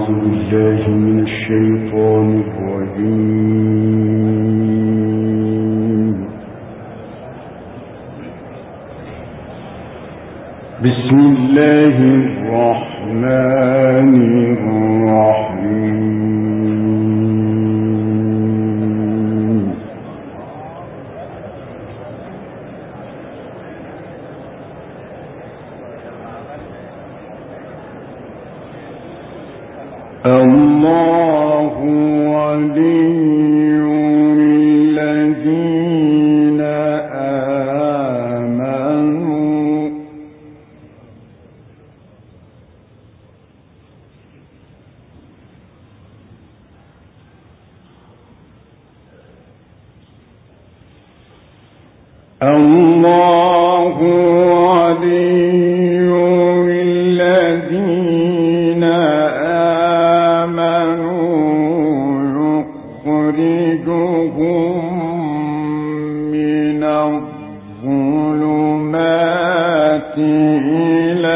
بالله من الشيطان الرجيم. بسم الله الرحمن الرحيم. الله ولي الذين آمنوا الله ولي الذين آمنوا يخرجهم من الظلمات إلى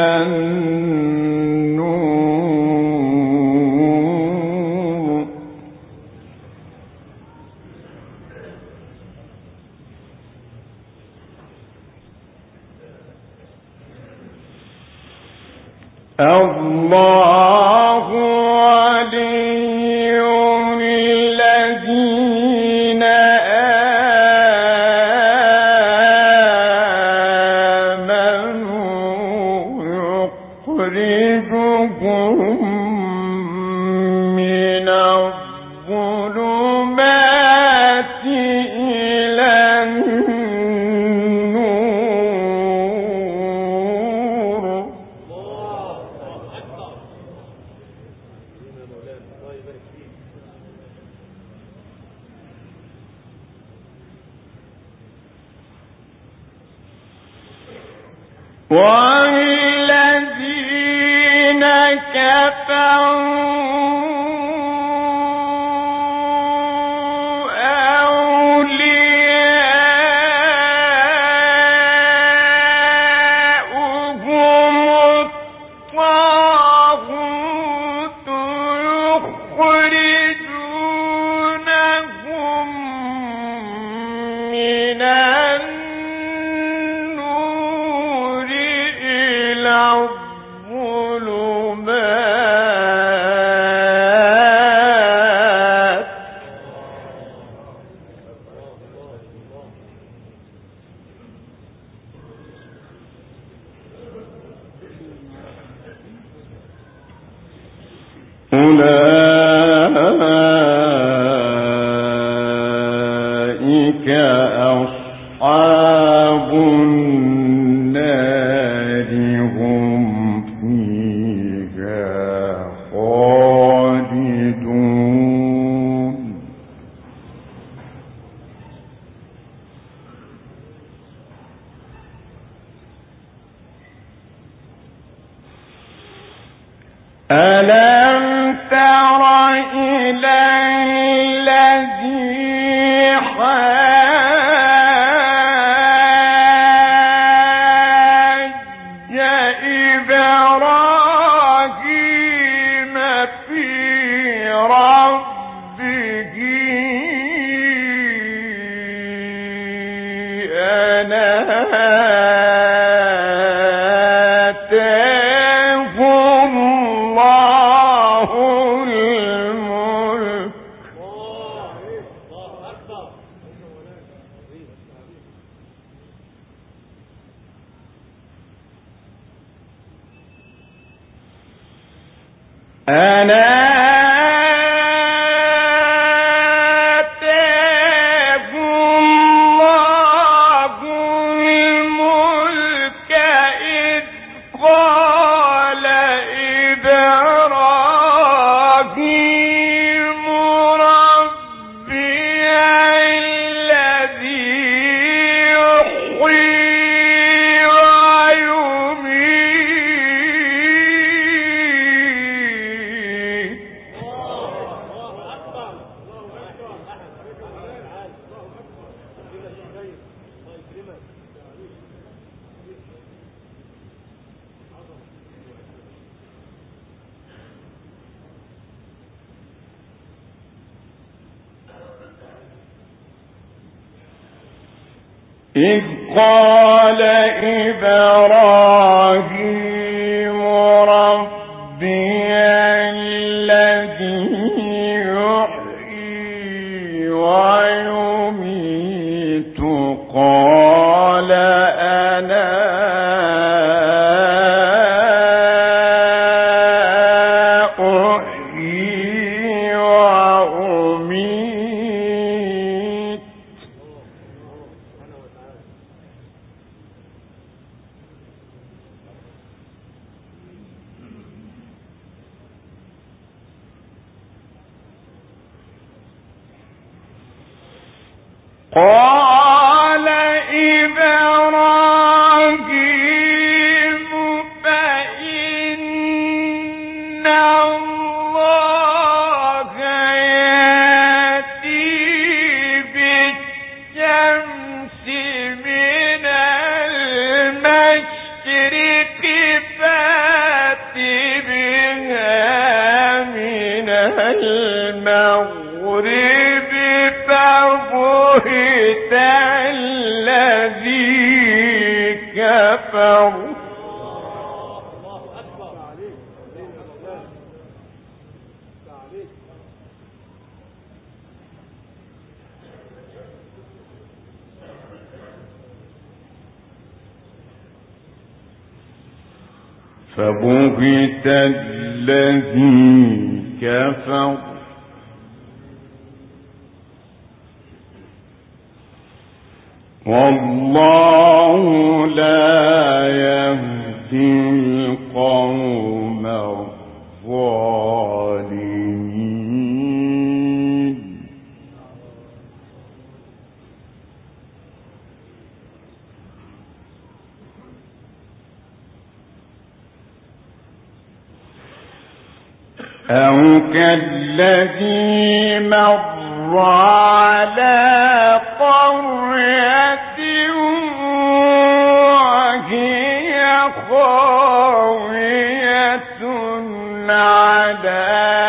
النور. الله ولي الذين آمنوا يخرجهم من الظلمات إلى النور. والذين كفروا أولياؤهم الطاغوت يخرجونهم من النور إلى الظلمات. أولئك أصحاب النار هم فيها خالدون. ألم تر إلى الذي حاج إبراهيم في ربه أن آتاه الله الملك أن آتاه الله الملك إذ قال إبراهيم ربي الذي يحيي ويميت إذ قال إبراهيم ربي الذي يحيي ويميت قال أنا أحيي وأميت قال إبراهيم فإن الله يأتي بالشمس من المشرق فأت بها من المغرب فبهت الذي كفر فبهت الذي كفر والله لا يهدي القوم الظالمين أو كالذي مر على قرية وهي خاوية على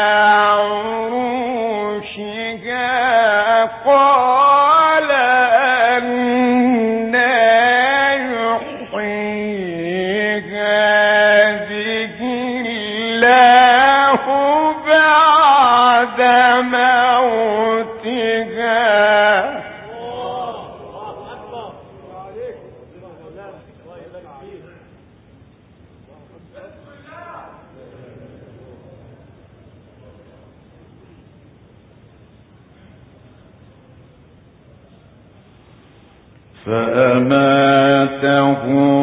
عروشها قال أنى يحيي هذه الله بعد موتها فأماته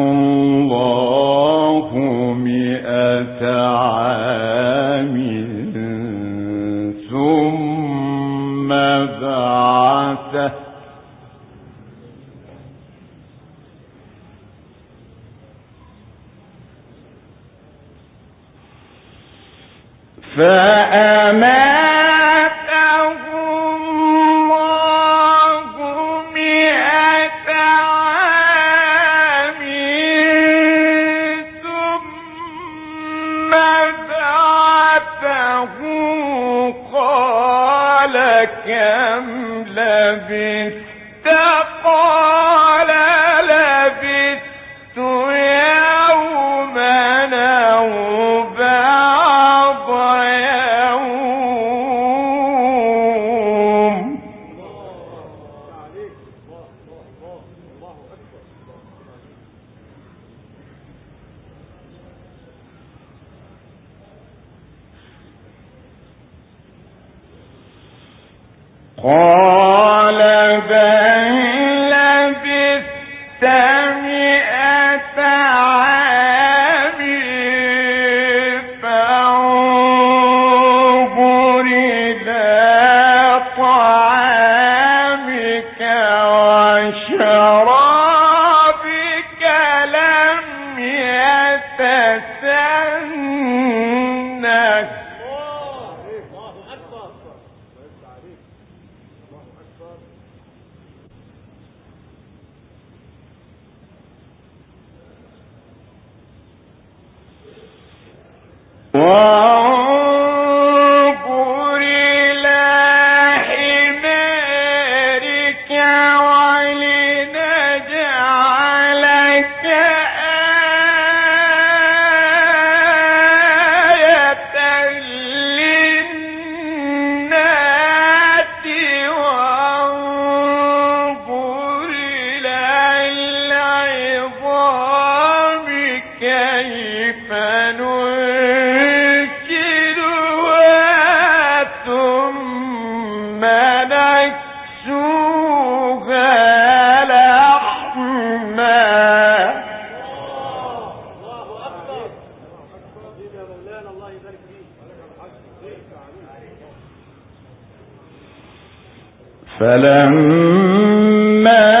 الله 100 عام ثم بعثه قال كم لبثت قال لبثت يوما أو بعض يوم قال بل لبثت 100 عام فانظر إلى طعامك وشرابك لم يتسنه وانظر إلى حمارك ولنجعلك فلما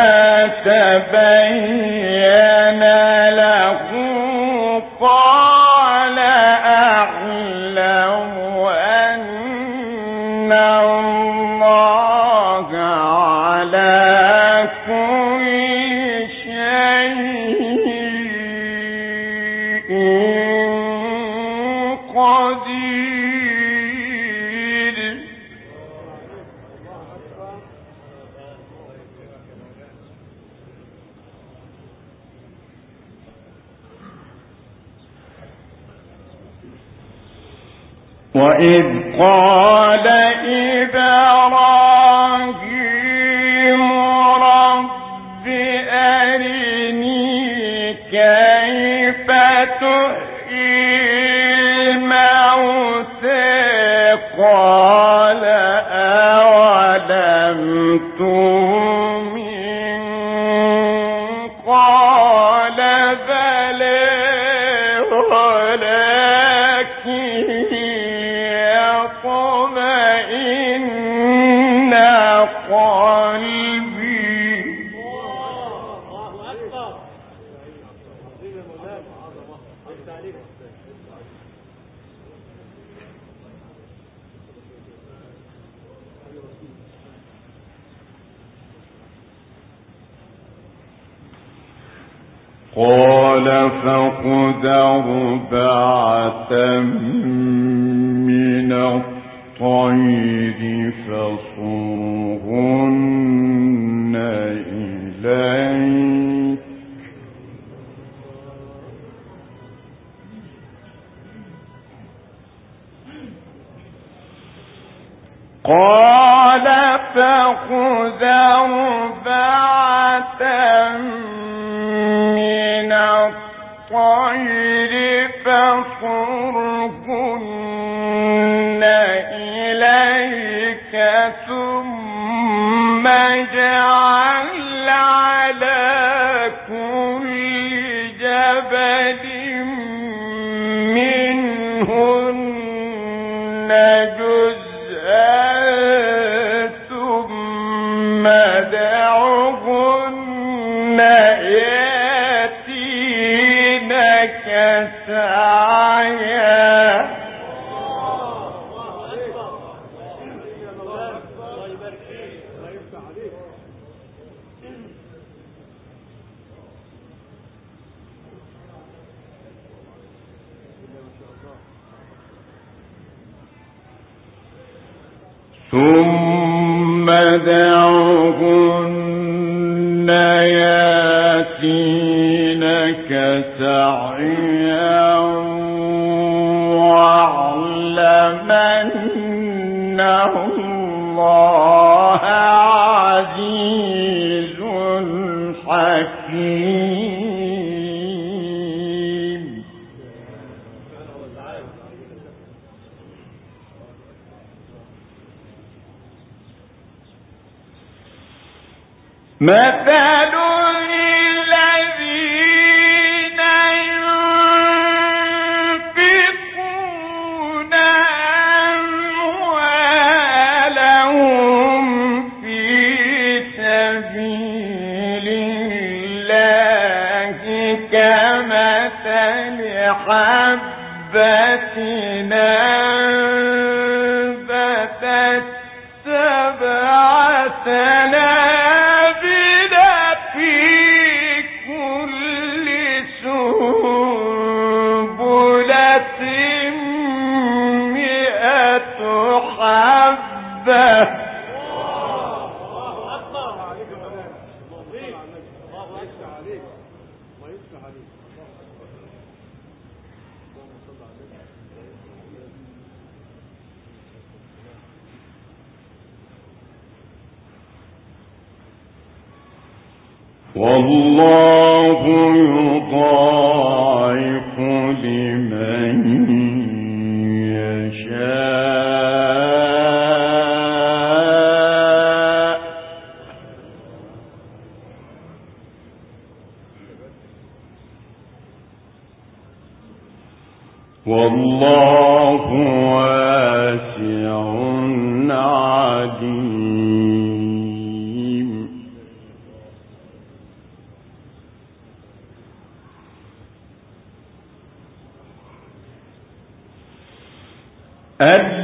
تبين له قال أعلم أن الله على كل شيء قدير. وإذ قال إبراهيم رب أرني كيف تحيي الموتى قال أولم تؤمن قال بلى ولكن يطمئن قلبي. قال فخذ أربعة من الطير فصرهن إليك قال فخذ أربعة من الطير فصرهن إليك ثم اجعل على كل جبل منهن جزءا ثم ادعهن يأتينك سعيا. ثم دعوهن ياتينك سعيا واعلم أن الله عزيز حكيم. مثل الذين ينفقون أموالهم في سبيل الله كمثل حبة أنبتت 7 سنابل في كل سنبلة 100 حبة. والله يضاعف لمن يشاء والله واسع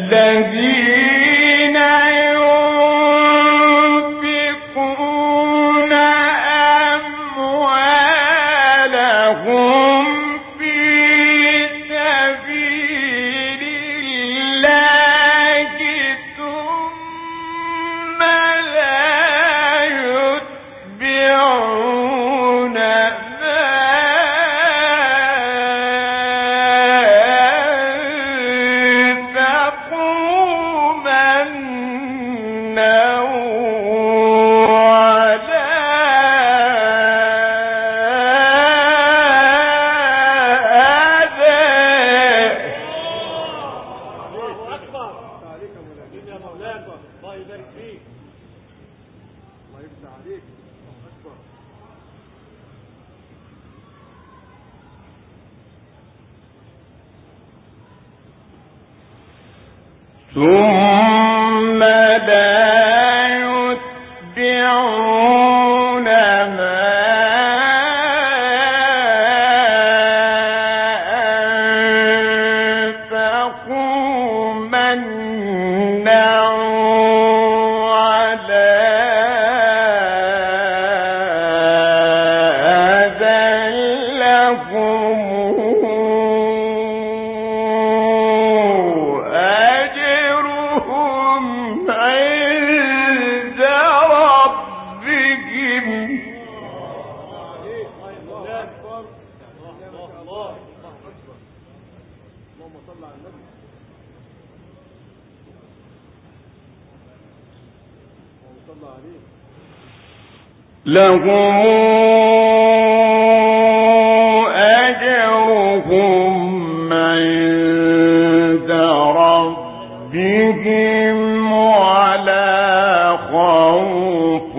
ثم لا يتبعون ما أنفقوا منا ولا أذى لهم لهم أجرهم عند ربهم ولا خوف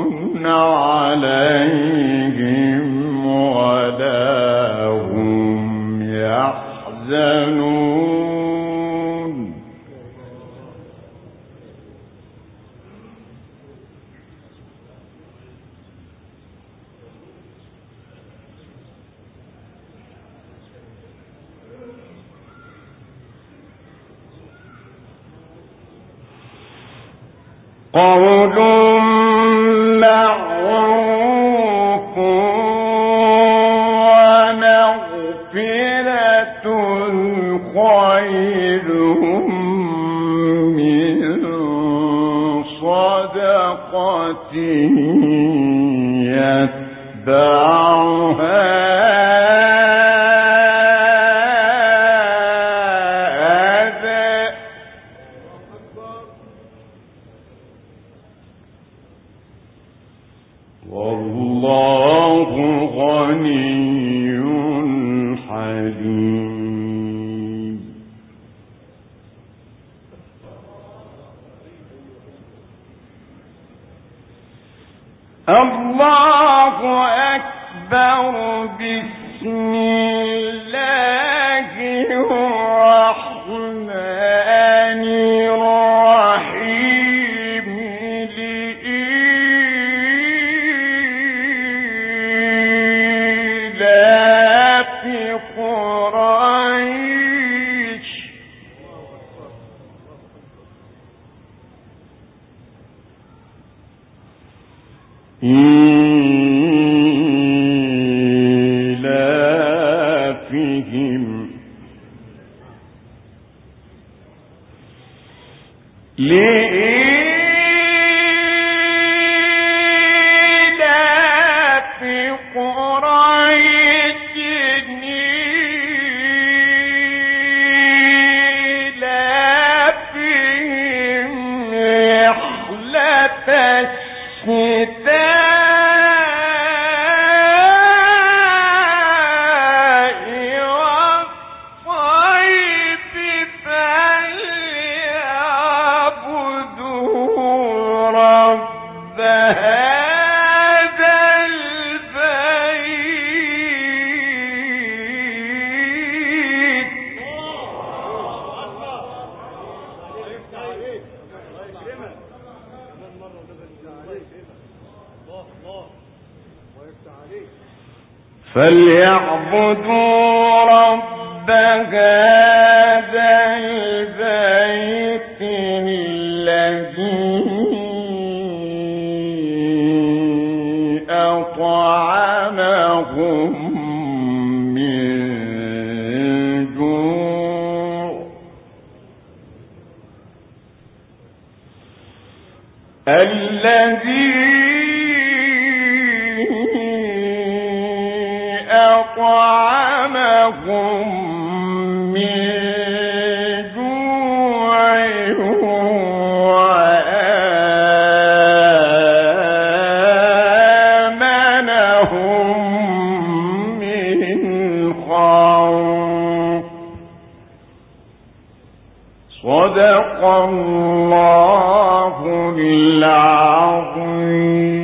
عليهم ولا هم يحزنون. قول معروف ومغفرة خير من صدقة يتبعها والله غني حليم. الله أكبر. بسم الله الرحمن الرحيم. إيلافهم لإيلاف قريش إيلافهم رحلة الشتاء والصيف فليعبدوا رب هذا البيت. فليعبدوا رب هذا البيت الذي أطعمهم من جوع أطعمهم من جوع وآمنهم من خوف. صدق الله العظيم.